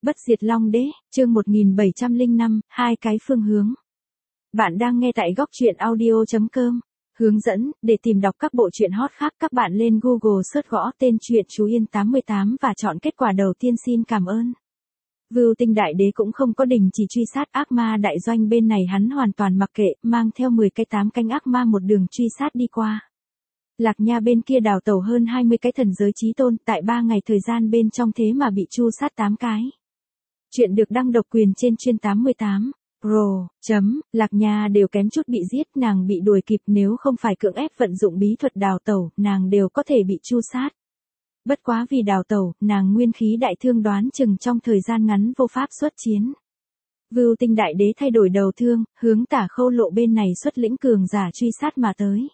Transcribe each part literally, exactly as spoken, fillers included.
Bất diệt Long Đế, chương một nghìn bảy trăm lẻ năm, hai cái phương hướng. Bạn đang nghe tại góc truyện audio chấm com. Hướng dẫn, để tìm đọc các bộ truyện hot khác các bạn lên Google search gõ tên truyện Chú Yên tám mươi tám và chọn kết quả đầu tiên xin cảm ơn. Vưu Tinh Đại Đế cũng không có đình chỉ truy sát ác ma đại doanh bên này, hắn hoàn toàn mặc kệ, mang theo mười cái tám cánh ác ma một đường truy sát đi qua. Lạc Nha bên kia đào tẩu hơn hai mươi cái thần giới chí tôn, tại ba ngày thời gian bên trong thế mà bị tru sát tám cái. Chuyện được đăng độc quyền trên chuyên tám mươi tám. Pro, chấm, Lạc Nha đều kém chút bị giết, nàng bị đuổi kịp, nếu không phải cưỡng ép vận dụng bí thuật đào tẩu, nàng đều có thể bị tru sát. Bất quá vì đào tẩu, nàng nguyên khí đại thương, đoán chừng trong thời gian ngắn vô pháp xuất chiến. Vưu Tinh Đại Đế thay đổi đầu thương, hướng Tả Khâu Lộ bên này xuất lĩnh cường giả truy sát mà tới.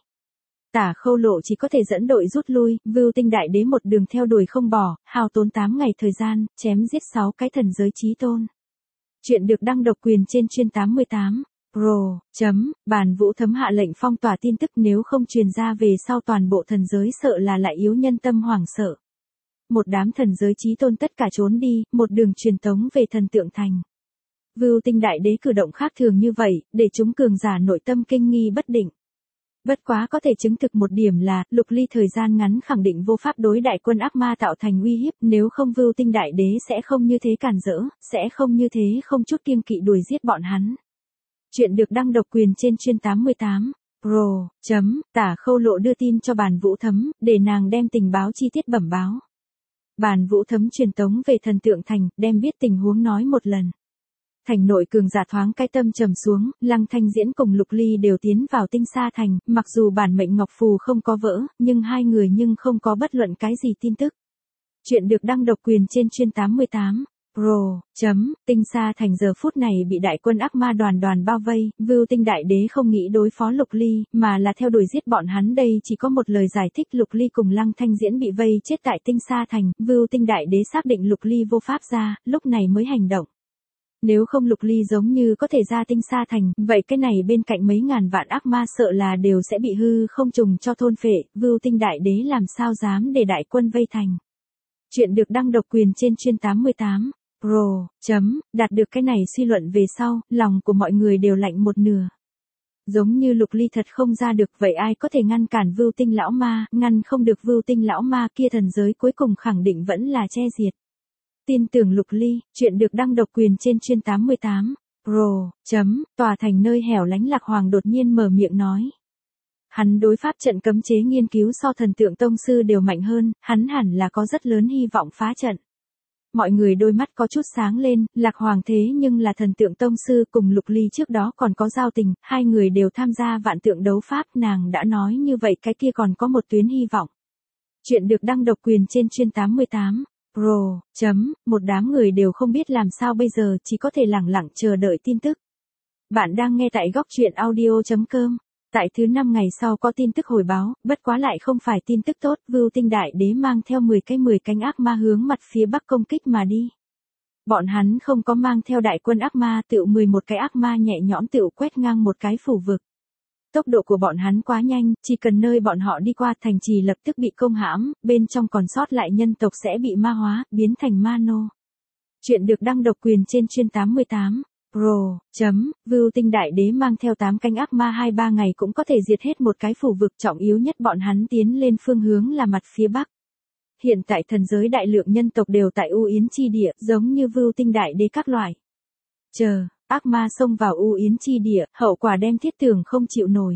Tả Khâu Lộ chỉ có thể dẫn đội rút lui, Vưu Tinh Đại Đế một đường theo đuổi không bỏ, hao tốn tám ngày thời gian, chém giết sáu cái thần giới chí tôn. Chuyện được đăng độc quyền trên chuyên tám mươi tám. Pro, chấm, Bàn Vũ Thấm hạ lệnh phong tỏa tin tức, nếu không truyền ra về sau toàn bộ thần giới sợ là lại yếu nhân tâm hoảng sợ. Một đám thần giới chí tôn tất cả trốn đi, một đường truyền tống về thần tượng thành. Vưu Tinh Đại Đế cử động khác thường như vậy, để chúng cường giả nội tâm kinh nghi bất định. Bất quá có thể chứng thực một điểm là, Lục Ly thời gian ngắn khẳng định vô pháp đối đại quân ác ma tạo thành uy hiếp, nếu không Vưu Tinh Đại Đế sẽ không như thế cản rỡ, sẽ không như thế không chút kiêng kỵ đuổi giết bọn hắn. Chuyện được đăng độc quyền trên chuyên tám mươi tám. Pro, chấm, Tả Khâu Lộ đưa tin cho Bàn Vũ Thấm, để nàng đem tình báo chi tiết bẩm báo. Bàn Vũ Thấm truyền tống về thần tượng thành, đem biết tình huống nói một lần. Thành nội cường giả thoáng cái tâm trầm xuống, Lăng Thanh Diễn cùng Lục Ly đều tiến vào Tinh Sa thành, mặc dù bản mệnh ngọc phù không có vỡ, nhưng hai người nhưng không có bất luận cái gì tin tức. Chuyện được đăng độc quyền trên chuyên tám mươi tám. Pro, chấm, Tinh Sa thành giờ phút này bị đại quân ác ma đoàn đoàn bao vây, Vưu Tinh Đại Đế không nghĩ đối phó Lục Ly, mà là theo đuổi giết bọn hắn, đây chỉ có một lời giải thích, Lục Ly cùng Lăng Thanh Diễn bị vây chết tại Tinh Sa thành, Vưu Tinh Đại Đế xác định Lục Ly vô pháp ra, lúc này mới hành động. Nếu không Lục Ly giống như có thể ra Tinh Sa thành, vậy cái này bên cạnh mấy ngàn vạn ác ma sợ là đều sẽ bị hư không trùng cho thôn phệ, Vưu Tinh Đại Đế làm sao dám để đại quân vây thành. Chuyện được đăng độc quyền trên chuyên tám mươi tám. Pro, chấm, đạt được cái này suy luận về sau, lòng của mọi người đều lạnh một nửa. Giống như Lục Ly thật không ra được, vậy ai có thể ngăn cản Vưu Tinh lão ma, ngăn không được Vưu Tinh lão ma kia, thần giới cuối cùng khẳng định vẫn là che diệt. Tin tưởng Lục Ly, chuyện được đăng độc quyền trên chuyên tám mươi tám. Pro, chấm, tòa thành nơi hẻo lánh Lạc Hoàng đột nhiên mở miệng nói. Hắn đối pháp trận cấm chế nghiên cứu so thần tượng tông sư đều mạnh hơn, hắn hẳn là có rất lớn hy vọng phá trận. Mọi người đôi mắt có chút sáng lên, Lạc Hoàng thế nhưng là thần tượng tông sư, cùng Lục Ly trước đó còn có giao tình, hai người đều tham gia vạn tượng đấu pháp, nàng đã nói như vậy cái kia còn có một tuyến hy vọng. Chuyện được đăng độc quyền trên chuyên tám mươi tám. Pro, chấm, một đám người đều không biết làm sao bây giờ, chỉ có thể lẳng lặng chờ đợi tin tức. Bạn đang nghe tại góc truyện audio chấm com. Tại thứ năm ngày sau có tin tức hồi báo, bất quá lại không phải tin tức tốt, Vưu Tinh Đại Đế mang theo mười cái mười cánh ác ma hướng mặt phía bắc công kích mà đi. Bọn hắn không có mang theo đại quân ác ma, tựu mười một cái ác ma nhẹ nhõm tựu quét ngang một cái phủ vực. Tốc độ của bọn hắn quá nhanh, chỉ cần nơi bọn họ đi qua thành trì lập tức bị công hãm, bên trong còn sót lại nhân tộc sẽ bị ma hóa, biến thành ma nô. Chuyện được đăng độc quyền trên chuyên tám mươi tám. Pro, chấm, Vưu Tinh Đại Đế mang theo tám cánh ác ma hai ba ngày cũng có thể diệt hết một cái phủ vực, trọng yếu nhất bọn hắn tiến lên phương hướng là mặt phía bắc. Hiện tại thần giới đại lượng nhân tộc đều tại U Yến chi địa, giống như Vưu Tinh Đại Đế các loại. Chờ, ác ma xông vào U Yến chi địa, hậu quả đem thiết tưởng không chịu nổi.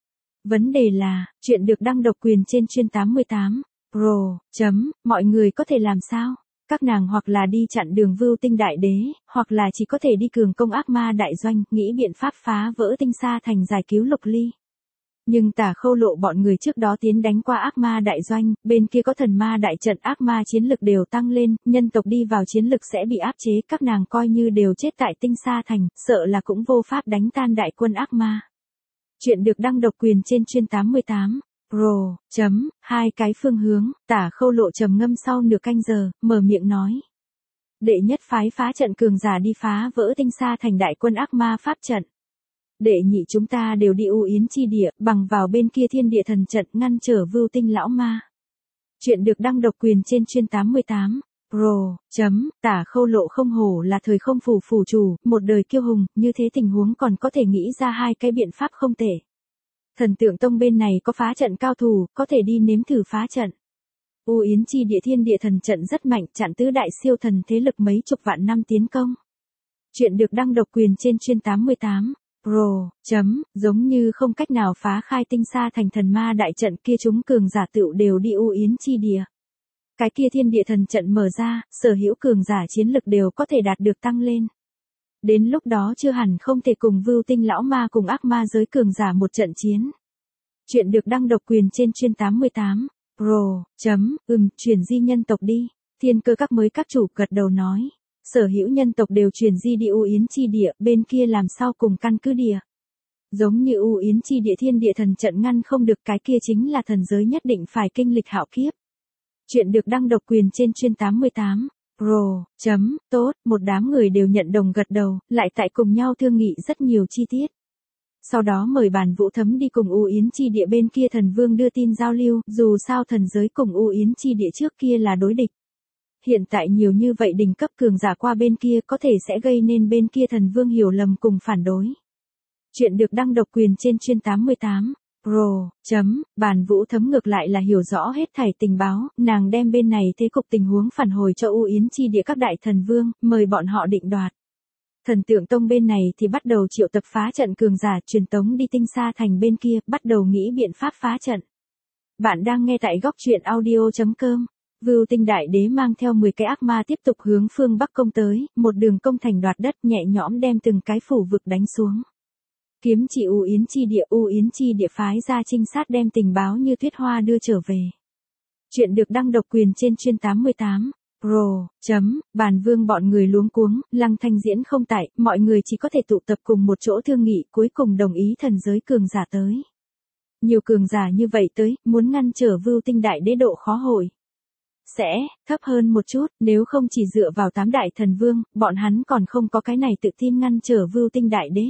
Vấn đề là, chuyện được đăng độc quyền trên chuyên tám mươi tám. Pro, chấm, mọi người có thể làm sao? Các nàng hoặc là đi chặn đường Vưu Tinh Đại Đế, hoặc là chỉ có thể đi cường công ác ma đại doanh, nghĩ biện pháp phá vỡ Tinh Sa thành giải cứu Lục Ly. Nhưng Tả Khâu Lộ bọn người trước đó tiến đánh qua ác ma đại doanh, bên kia có thần ma đại trận, ác ma chiến lực đều tăng lên, nhân tộc đi vào chiến lực sẽ bị áp chế, các nàng coi như đều chết tại Tinh Sa thành, sợ là cũng vô pháp đánh tan đại quân ác ma. Chuyện được đăng độc quyền trên chuyên tám mươi tám. Pro, chấm, hai cái phương hướng, Tả Khâu Lộ trầm ngâm sau nửa canh giờ, mở miệng nói. Đệ nhất phái phá trận cường giả đi phá vỡ Tinh Sa thành đại quân ác ma pháp trận. Đệ nhị chúng ta đều đi U Yến chi địa, bằng vào bên kia thiên địa thần trận ngăn trở Vưu Tinh lão ma. Chuyện được đăng độc quyền trên chuyên tám mươi tám. Pro, chấm, Tả Khâu Lộ không hổ là thời không phủ phủ chủ, một đời kiêu hùng, như thế tình huống còn có thể nghĩ ra hai cái biện pháp không tệ. Thần Tượng Tông bên này có phá trận cao thủ, có thể đi nếm thử phá trận. U Yến Chi Địa Thiên Địa Thần trận rất mạnh, chặn tứ đại siêu thần thế lực mấy chục vạn năm tiến công. Chuyện được đăng độc quyền trên chuyên tám mươi tám. Pro, chấm, giống như không cách nào phá khai tinh sa thành thần ma đại trận kia, chúng cường giả tựu đều đi U Yến Chi Địa. Cái kia thiên địa thần trận mở ra, sở hữu cường giả chiến lực đều có thể đạt được tăng lên. Đến lúc đó chưa hẳn không thể cùng Vưu Tinh lão ma cùng ác ma giới cường giả một trận chiến. Chuyện được đăng độc quyền trên chuyên tám mươi tám. Pro, chấm, ừm, chuyển di nhân tộc đi. Thiên Cơ Các mới các chủ gật đầu nói. Sở hữu nhân tộc đều chuyển di đi U Yến Chi Địa, bên kia làm sao cùng căn cứ địa. Giống như U Yến Chi Địa thiên địa thần trận ngăn không được, cái kia chính là thần giới nhất định phải kinh lịch hạo kiếp. Chuyện được đăng độc quyền trên chuyên tám mươi tám. Pro, chấm, tốt, một đám người đều nhận đồng gật đầu, lại tại cùng nhau thương nghị rất nhiều chi tiết. Sau đó mời Bàn Vũ Thấm đi cùng U Yến Chi Địa bên kia thần vương đưa tin giao lưu, dù sao thần giới cùng U Yến Chi Địa trước kia là đối địch. Hiện tại nhiều như vậy đỉnh cấp cường giả qua bên kia có thể sẽ gây nên bên kia thần vương hiểu lầm cùng phản đối. Chuyện được đăng độc quyền trên chuyên tám mươi tám. Pro, chấm, Bàn Vũ Thấm ngược lại là hiểu rõ hết thảy tình báo, nàng đem bên này thế cục tình huống phản hồi cho U Yến Chi Địa các đại thần vương, mời bọn họ định đoạt. Thần Tượng Tông bên này thì bắt đầu triệu tập phá trận cường giả, truyền tống đi tinh sa thành bên kia, bắt đầu nghĩ biện pháp phá trận. Bạn đang nghe tại góc truyện audio chấm com. Vưu Tinh Đại Đế mang theo mười cái ác ma tiếp tục hướng phương Bắc công tới, một đường công thành đoạt đất, nhẹ nhõm đem từng cái phủ vực đánh xuống. Kiếm chỉ U Yến Chi Địa, U Yến Chi Địa phái ra trinh sát đem tình báo như tuyết hoa đưa trở về. Chuyện được đăng độc quyền trên chuyên tám mươi tám. Pro, chấm, Bàn Vương bọn người luống cuống, Lăng Thanh diễn không tại, mọi người chỉ có thể tụ tập cùng một chỗ thương nghị, cuối cùng đồng ý thần giới cường giả tới. Nhiều cường giả như vậy tới, muốn ngăn trở Vưu Tinh Đại Đế độ khó hội sẽ thấp hơn một chút, nếu không chỉ dựa vào tám đại thần vương, bọn hắn còn không có cái này tự tin ngăn trở Vưu Tinh Đại Đế.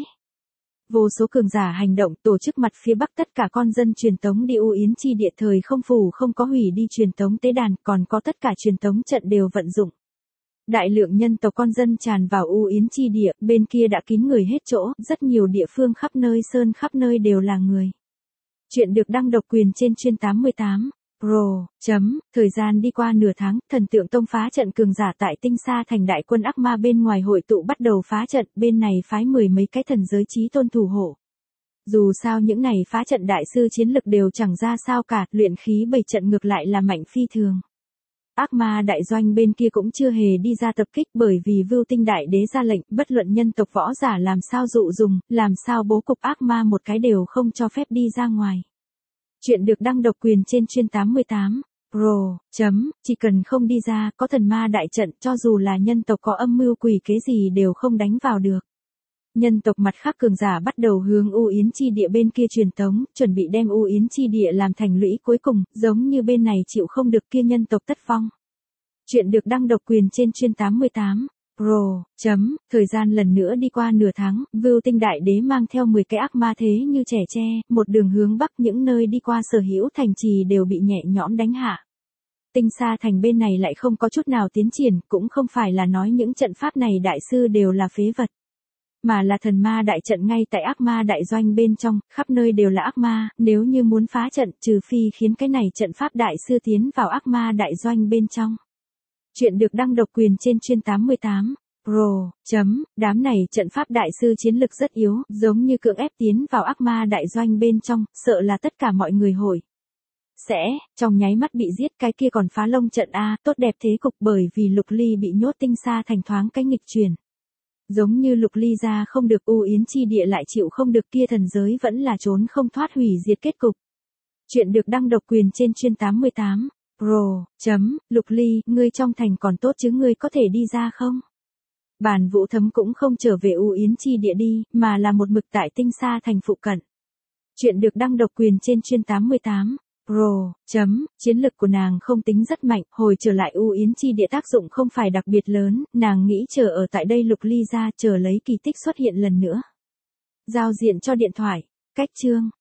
Vô số cường giả hành động, tổ chức mặt phía Bắc tất cả con dân truyền tống đi U Yến Chi Địa, thời không phủ không có hủy đi truyền tống tế đàn, còn có tất cả truyền tống trận đều vận dụng. Đại lượng nhân tộc con dân tràn vào U Yến Chi Địa, bên kia đã kín người hết chỗ, rất nhiều địa phương khắp nơi sơn khắp nơi đều là người. Chuyện được đăng độc quyền trên chuyên tám mươi tám. Pro, chấm, thời gian đi qua nửa tháng, Thần Tượng Tông phá trận cường giả tại tinh sa thành đại quân ác ma bên ngoài hội tụ bắt đầu phá trận, bên này phái mười mấy cái thần giới chí tôn thủ hộ. Dù sao những này phá trận đại sư chiến lực đều chẳng ra sao cả, luyện khí bảy trận ngược lại là mạnh phi thường. Ác ma đại doanh bên kia cũng chưa hề đi ra tập kích, bởi vì Vưu Tinh Đại Đế ra lệnh, bất luận nhân tộc võ giả làm sao dụ dùng, làm sao bố cục ác ma một cái đều không cho phép đi ra ngoài. Chuyện được đăng độc quyền trên chuyên tám mươi tám. Pro, chấm, chỉ cần không đi ra, có thần ma đại trận, cho dù là nhân tộc có âm mưu quỷ kế gì đều không đánh vào được. Nhân tộc mặt khác cường giả bắt đầu hướng U Yến Chi Địa bên kia truyền tống, chuẩn bị đem U Yến Chi Địa làm thành lũy cuối cùng, giống như bên này chịu không được kia nhân tộc tất vong. Chuyện được đăng độc quyền trên chuyên tám mươi tám. Pro, chấm, thời gian lần nữa đi qua nửa tháng, Vưu Tinh Đại Đế mang theo mười cái ác ma thế như trẻ tre, một đường hướng Bắc, những nơi đi qua sở hữu thành trì đều bị nhẹ nhõm đánh hạ. Tinh sa thành bên này lại không có chút nào tiến triển, cũng không phải là nói những trận pháp này đại sư đều là phế vật. Mà là thần ma đại trận ngay tại ác ma đại doanh bên trong, khắp nơi đều là ác ma, nếu như muốn phá trận, trừ phi khiến cái này trận pháp đại sư tiến vào ác ma đại doanh bên trong. Chuyện được đăng độc quyền trên chuyên tám mươi tám. Pro, chấm, đám này trận pháp đại sư chiến lực rất yếu, giống như cưỡng ép tiến vào ác ma đại doanh bên trong, sợ là tất cả mọi người hồi sẽ, trong nháy mắt bị giết, cái kia còn phá lông trận A, tốt đẹp thế cục, bởi vì Lục Ly bị nhốt tinh sa thành thoáng cái nghịch truyền. Giống như Lục Ly ra không được, U Yến Chi Địa lại chịu không được, kia thần giới vẫn là trốn không thoát hủy diệt kết cục. Chuyện được đăng độc quyền trên chuyên tám mươi tám. Pro, chấm, Lục Ly, ngươi trong thành còn tốt chứ, ngươi có thể đi ra không? Bàn Vũ Thấm cũng không trở về U Yến Chi Địa đi, mà là một mực tại tinh sa thành phụ cận. Chuyện được đăng độc quyền trên chuyên tám mươi tám. Pro, chấm, chiến lực của nàng không tính rất mạnh, hồi trở lại U Yến Chi Địa tác dụng không phải đặc biệt lớn, nàng nghĩ chờ ở tại đây Lục Ly ra, chờ lấy kỳ tích xuất hiện lần nữa. Giao diện cho điện thoại, cách chương.